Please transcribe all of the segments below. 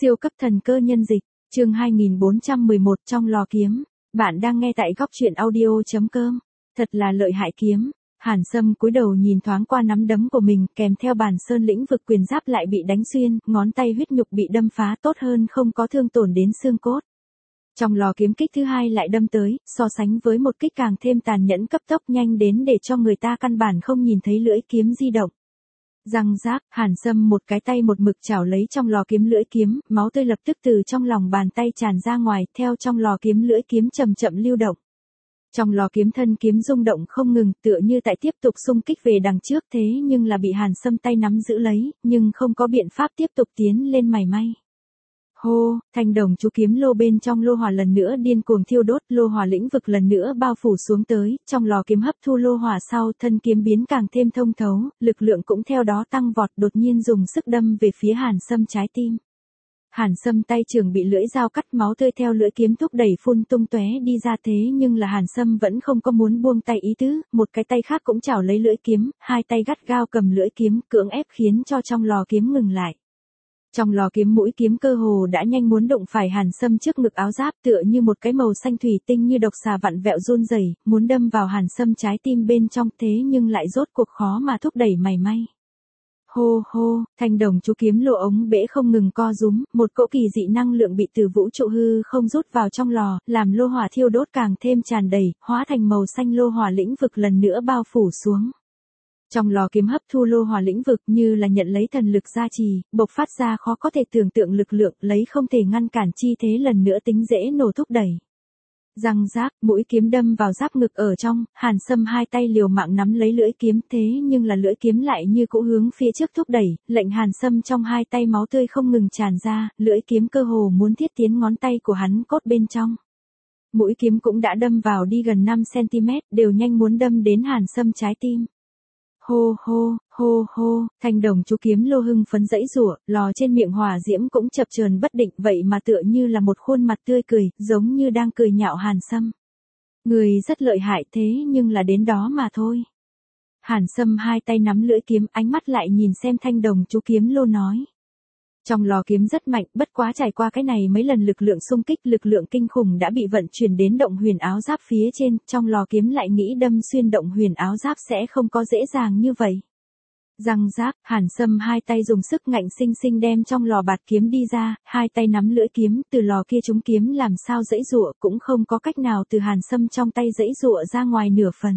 Siêu cấp thần cơ nhân dịch, chương 2411 trong lò kiếm. Bạn đang nghe tại góc truyện audio.com. Thật là lợi hại kiếm. Hàn Sâm cúi đầu nhìn thoáng qua nắm đấm của mình, kèm theo bản sơn lĩnh vực quyền giáp lại bị đánh xuyên, ngón tay huyết nhục bị đâm phá, tốt hơn không có thương tổn đến xương cốt. Trong lò kiếm kích thứ hai lại đâm tới, so sánh với một kích càng thêm tàn nhẫn, cấp tốc nhanh đến để cho người ta căn bản không nhìn thấy lưỡi kiếm di động. Răng rác, Hàn Sâm một cái tay một mực chảo lấy trong lò kiếm lưỡi kiếm, máu tươi lập tức từ trong lòng bàn tay tràn ra ngoài, theo trong lò kiếm lưỡi kiếm chậm chậm lưu động. Trong lò kiếm thân kiếm rung động không ngừng, tựa như tại tiếp tục xung kích về đằng trước, thế nhưng là bị Hàn Sâm tay nắm giữ lấy, nhưng không có biện pháp tiếp tục tiến lên mảy may. Hô, thanh đồng chú kiếm lô bên trong lô hỏa lần nữa điên cuồng thiêu đốt, lô hỏa lĩnh vực lần nữa bao phủ xuống tới, trong lò kiếm hấp thu lô hỏa sau, thân kiếm biến càng thêm thông thấu, lực lượng cũng theo đó tăng vọt, đột nhiên dùng sức đâm về phía Hàn Sâm trái tim. Hàn Sâm tay trường bị lưỡi dao cắt, máu tươi theo lưỡi kiếm thúc đẩy phun tung tóe đi ra, thế nhưng là Hàn Sâm vẫn không có muốn buông tay ý tứ, một cái tay khác cũng chảo lấy lưỡi kiếm, hai tay gắt gao cầm lưỡi kiếm, cưỡng ép khiến cho trong lò kiếm ngừng lại. Trong lò kiếm mũi kiếm cơ hồ đã nhanh muốn đụng phải Hàn Sâm trước ngực áo giáp, tựa như một cái màu xanh thủy tinh như độc xà vặn vẹo run rẩy, muốn đâm vào Hàn Sâm trái tim bên trong, thế nhưng lại rốt cuộc khó mà thúc đẩy mảy may. Hô hô, thanh đồng chú kiếm lô ống bể không ngừng co rúm, một cỗ kỳ dị năng lượng bị từ vũ trụ hư không rút vào trong lò, làm lô hỏa thiêu đốt càng thêm tràn đầy, hóa thành màu xanh lô hỏa lĩnh vực lần nữa bao phủ xuống. Trong lò kiếm hấp thu lô hỏa lĩnh vực như là nhận lấy thần lực gia trì, bộc phát ra khó có thể tưởng tượng lực lượng, lấy không thể ngăn cản chi thế lần nữa tính dễ nổ thúc đẩy. Răng rác, mũi kiếm đâm vào giáp ngực ở trong, Hàn Sâm hai tay liều mạng nắm lấy lưỡi kiếm, thế nhưng là lưỡi kiếm lại như cũ hướng phía trước thúc đẩy, lệnh Hàn Sâm trong hai tay máu tươi không ngừng tràn ra, lưỡi kiếm cơ hồ muốn thiết tiến ngón tay của hắn cốt bên trong. Mũi kiếm cũng đã đâm vào đi gần 5 cm, đều nhanh muốn đâm đến Hàn Sâm trái tim. Hô hô, hô hô, thanh đồng chú kiếm lô hưng phấn dãy rủa, lò trên miệng hỏa diễm cũng chập chờn bất định, vậy mà tựa như là một khuôn mặt tươi cười, giống như đang cười nhạo Hàn Sâm. Người rất lợi hại, thế nhưng là đến đó mà thôi. Hàn Sâm hai tay nắm lưỡi kiếm, ánh mắt lại nhìn xem thanh đồng chú kiếm lô nói. Trong lò kiếm rất mạnh, bất quá trải qua cái này mấy lần lực lượng xung kích, lực lượng kinh khủng đã bị vận chuyển đến động huyền áo giáp phía trên, trong lò kiếm lại nghĩ đâm xuyên động huyền áo giáp sẽ không có dễ dàng như vậy. Răng rác, Hàn Sâm hai tay dùng sức ngạnh sinh sinh đem trong lò bạt kiếm đi ra, hai tay nắm lưỡi kiếm, từ lò kia trúng kiếm làm sao dãy giụa cũng không có cách nào từ Hàn Sâm trong tay dãy giụa ra ngoài nửa phần.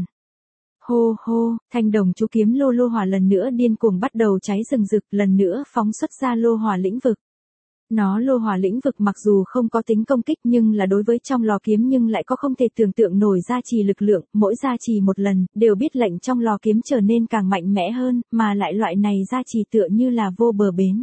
Hô hô, thanh đồng chú kiếm lô hỏa lần nữa điên cuồng bắt đầu cháy rừng rực, lần nữa phóng xuất ra lô hỏa lĩnh vực. Nó lô hỏa lĩnh vực mặc dù không có tính công kích nhưng là đối với trong lò kiếm nhưng lại có không thể tưởng tượng nổi gia trì lực lượng, mỗi gia trì một lần, đều biết lệnh trong lò kiếm trở nên càng mạnh mẽ hơn, mà lại loại này gia trì tựa như là vô bờ bến.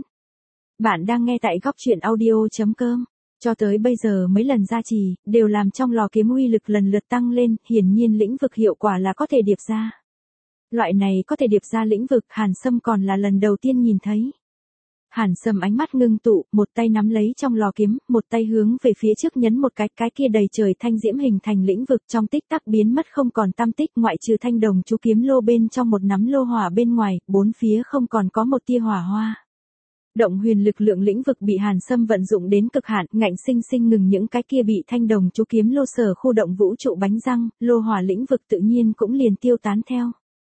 Bạn đang nghe tại góc truyện audio.com. Cho tới bây giờ mấy lần gia trì, đều làm trong lò kiếm uy lực lần lượt tăng lên, hiển nhiên lĩnh vực hiệu quả là có thể điệp ra. Loại này có thể điệp ra lĩnh vực, Hàn Sâm còn là lần đầu tiên nhìn thấy. Hàn Sâm ánh mắt ngưng tụ, một tay nắm lấy trong lò kiếm, một tay hướng về phía trước nhấn một cái kia đầy trời thanh diễm hình thành lĩnh vực trong tích tắc biến mất không còn tăm tích, ngoại trừ thanh đồng chú kiếm lô bên trong một nắm lô hỏa bên ngoài, bốn phía không còn có một tia hỏa hoa. Động huyền lực lượng lĩnh vực bị Hàn Sâm vận dụng đến cực hạn, ngạnh sinh sinh ngừng những cái kia bị thanh đồng chú kiếm lô sở khu động vũ trụ bánh răng, lô hỏa lĩnh vực tự nhiên cũng liền tiêu tán theo.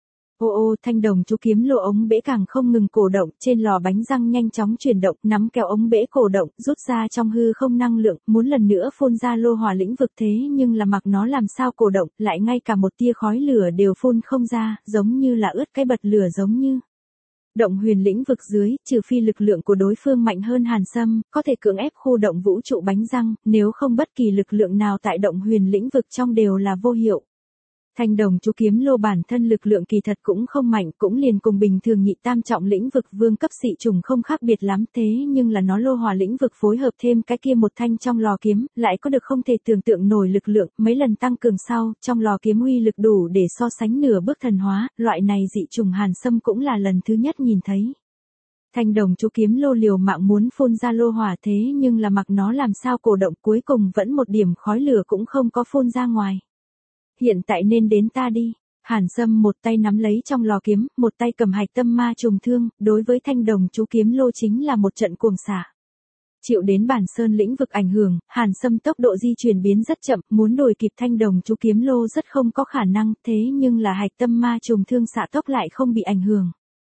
Ô ô, thanh đồng chú kiếm lô ống bể càng không ngừng cổ động, trên lò bánh răng nhanh chóng chuyển động, nắm kéo ống bể cổ động, rút ra trong hư không năng lượng, muốn lần nữa phun ra lô hỏa lĩnh vực, thế nhưng là mặc nó làm sao cổ động, lại ngay cả một tia khói lửa đều phun không ra, giống như là ướt cái bật lửa giống như. Động huyền lĩnh vực dưới, trừ phi lực lượng của đối phương mạnh hơn Hàn Sâm, có thể cưỡng ép khu động vũ trụ bánh răng, nếu không bất kỳ lực lượng nào tại động huyền lĩnh vực trong đều là vô hiệu. Thanh đồng chú kiếm lô bản thân lực lượng kỳ thật cũng không mạnh, cũng liền cùng bình thường nhị tam trọng lĩnh vực vương cấp dị trùng không khác biệt lắm, thế nhưng là nó lô hỏa lĩnh vực phối hợp thêm cái kia một thanh trong lò kiếm, lại có được không thể tưởng tượng nổi lực lượng, mấy lần tăng cường sau, trong lò kiếm uy lực đủ để so sánh nửa bước thần hóa, loại này dị trùng Hàn Sâm cũng là lần thứ nhất nhìn thấy. Thanh đồng chú kiếm lô liều mạng muốn phun ra lô hỏa, thế nhưng là mặc nó làm sao cổ động, cuối cùng vẫn một điểm khói lửa cũng không có phun ra ngoài. Hiện tại nên đến ta đi. Hàn Sâm một tay nắm lấy trong lò kiếm, một tay cầm hạch tâm ma trùng thương, đối với thanh đồng chú kiếm lô chính là một trận cuồng xả. Chịu đến Bản Sơn lĩnh vực ảnh hưởng, Hàn Sâm tốc độ di chuyển biến rất chậm, muốn đuổi kịp Thanh Đồng chú kiếm lô rất không có khả năng, thế nhưng là hạch tâm ma trùng thương xạ tốc lại không bị ảnh hưởng.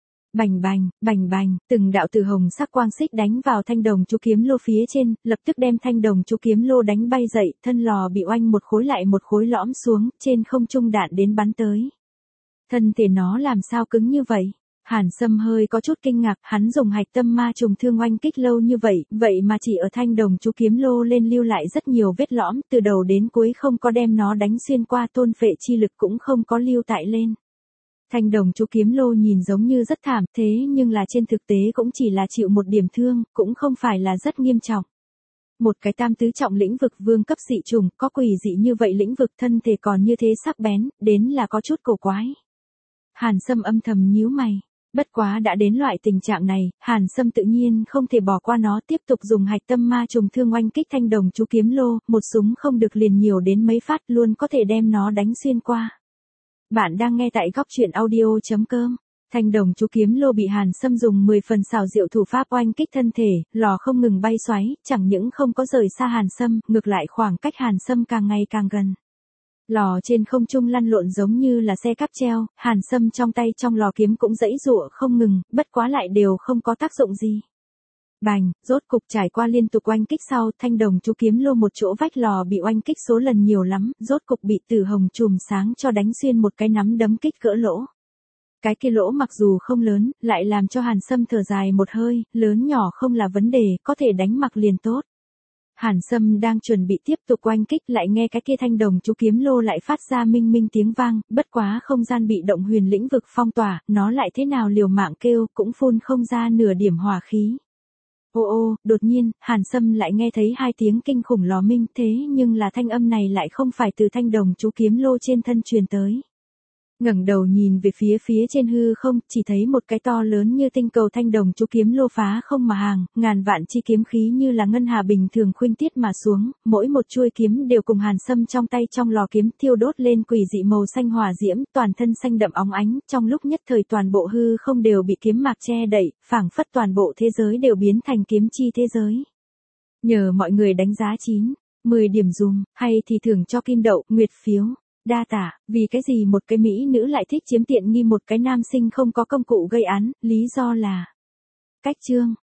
Bành bành, từng đạo từ hồng sắc quang xích đánh vào Thanh Đồng chú kiếm lô phía trên, lập tức đem Thanh Đồng chú kiếm lô đánh bay dậy, thân lò bị oanh một khối lại một khối lõm xuống, trên không trung đạn đến bắn tới. Thân thể nó làm sao cứng như vậy? Hàn Sâm hơi có chút kinh ngạc, hắn dùng hạch tâm ma trùng thương oanh kích lâu như vậy, vậy mà chỉ ở Thanh Đồng chú kiếm lô lên lưu lại rất nhiều vết lõm, từ đầu đến cuối không có đem nó đánh xuyên qua, thôn phệ chi lực cũng không có lưu tại lên. Thanh Đồng chú kiếm lô nhìn giống như rất thảm, thế nhưng là trên thực tế cũng chỉ là chịu một điểm thương, cũng không phải là rất nghiêm trọng. Một cái tam tứ trọng lĩnh vực vương cấp dị trùng, có quỷ dị như vậy lĩnh vực thân thể còn như thế sắc bén, đến là có chút cổ quái. Hàn Sâm âm thầm nhíu mày. Bất quá đã đến loại tình trạng này, Hàn Sâm tự nhiên không thể bỏ qua nó, tiếp tục dùng hạch tâm ma trùng thương oanh kích Thanh Đồng chú kiếm lô, một súng không được liền nhiều đến mấy phát luôn có thể đem nó đánh xuyên qua. Bạn đang nghe tại góc truyện audio.com. Thanh Đồng chú kiếm lô bị Hàn Sâm dùng 10 phần xảo diệu thủ pháp oanh kích thân thể, lò không ngừng bay xoáy, chẳng những không có rời xa Hàn Sâm, ngược lại khoảng cách Hàn Sâm càng ngày càng gần. Lò trên không trung lăn lộn giống như là xe cáp treo, Hàn Sâm trong tay trong lò kiếm cũng giãy giụa không ngừng, bất quá lại đều không có tác dụng gì. Bành, rốt cục trải qua liên tục oanh kích sau, Thanh Đồng chú kiếm lô một chỗ vách lò bị oanh kích số lần nhiều lắm, rốt cục bị tử hồng chùm sáng cho đánh xuyên một cái nắm đấm kích cỡ lỗ. Cái kia lỗ mặc dù không lớn, lại làm cho Hàn Sâm thở dài một hơi, lớn nhỏ không là vấn đề, có thể đánh mặc liền tốt. Hàn Sâm đang chuẩn bị tiếp tục oanh kích lại nghe cái kia Thanh Đồng chú kiếm lô lại phát ra minh minh tiếng vang, bất quá không gian bị động huyền lĩnh vực phong tỏa, nó lại thế nào liều mạng kêu cũng phun không ra nửa điểm hỏa khí. Ô, đột nhiên, Hàn Sâm lại nghe thấy hai tiếng kinh khủng lò minh, thế nhưng là thanh âm này lại không phải từ Thanh Đồng chú kiếm lô trên thân truyền tới. Ngẩng đầu nhìn về phía trên hư không, chỉ thấy một cái to lớn như tinh cầu Thanh Đồng chú kiếm lô phá không mà hàng, ngàn vạn chi kiếm khí như là ngân hà bình thường khuynh tiết mà xuống, mỗi một chuôi kiếm đều cùng Hàn Sâm trong tay trong lò kiếm thiêu đốt lên quỷ dị màu xanh hỏa diễm, toàn thân xanh đậm óng ánh, trong lúc nhất thời toàn bộ hư không đều bị kiếm mạc che đậy, phảng phất toàn bộ thế giới đều biến thành kiếm chi thế giới. Nhờ mọi người đánh giá 9-10 điểm dùm, hay thì thưởng cho kim đậu, nguyệt phiếu. Đa tả, vì cái gì một cái mỹ nữ lại thích chiếm tiện nghi một cái nam sinh không có công cụ gây án, lý do là cách chương.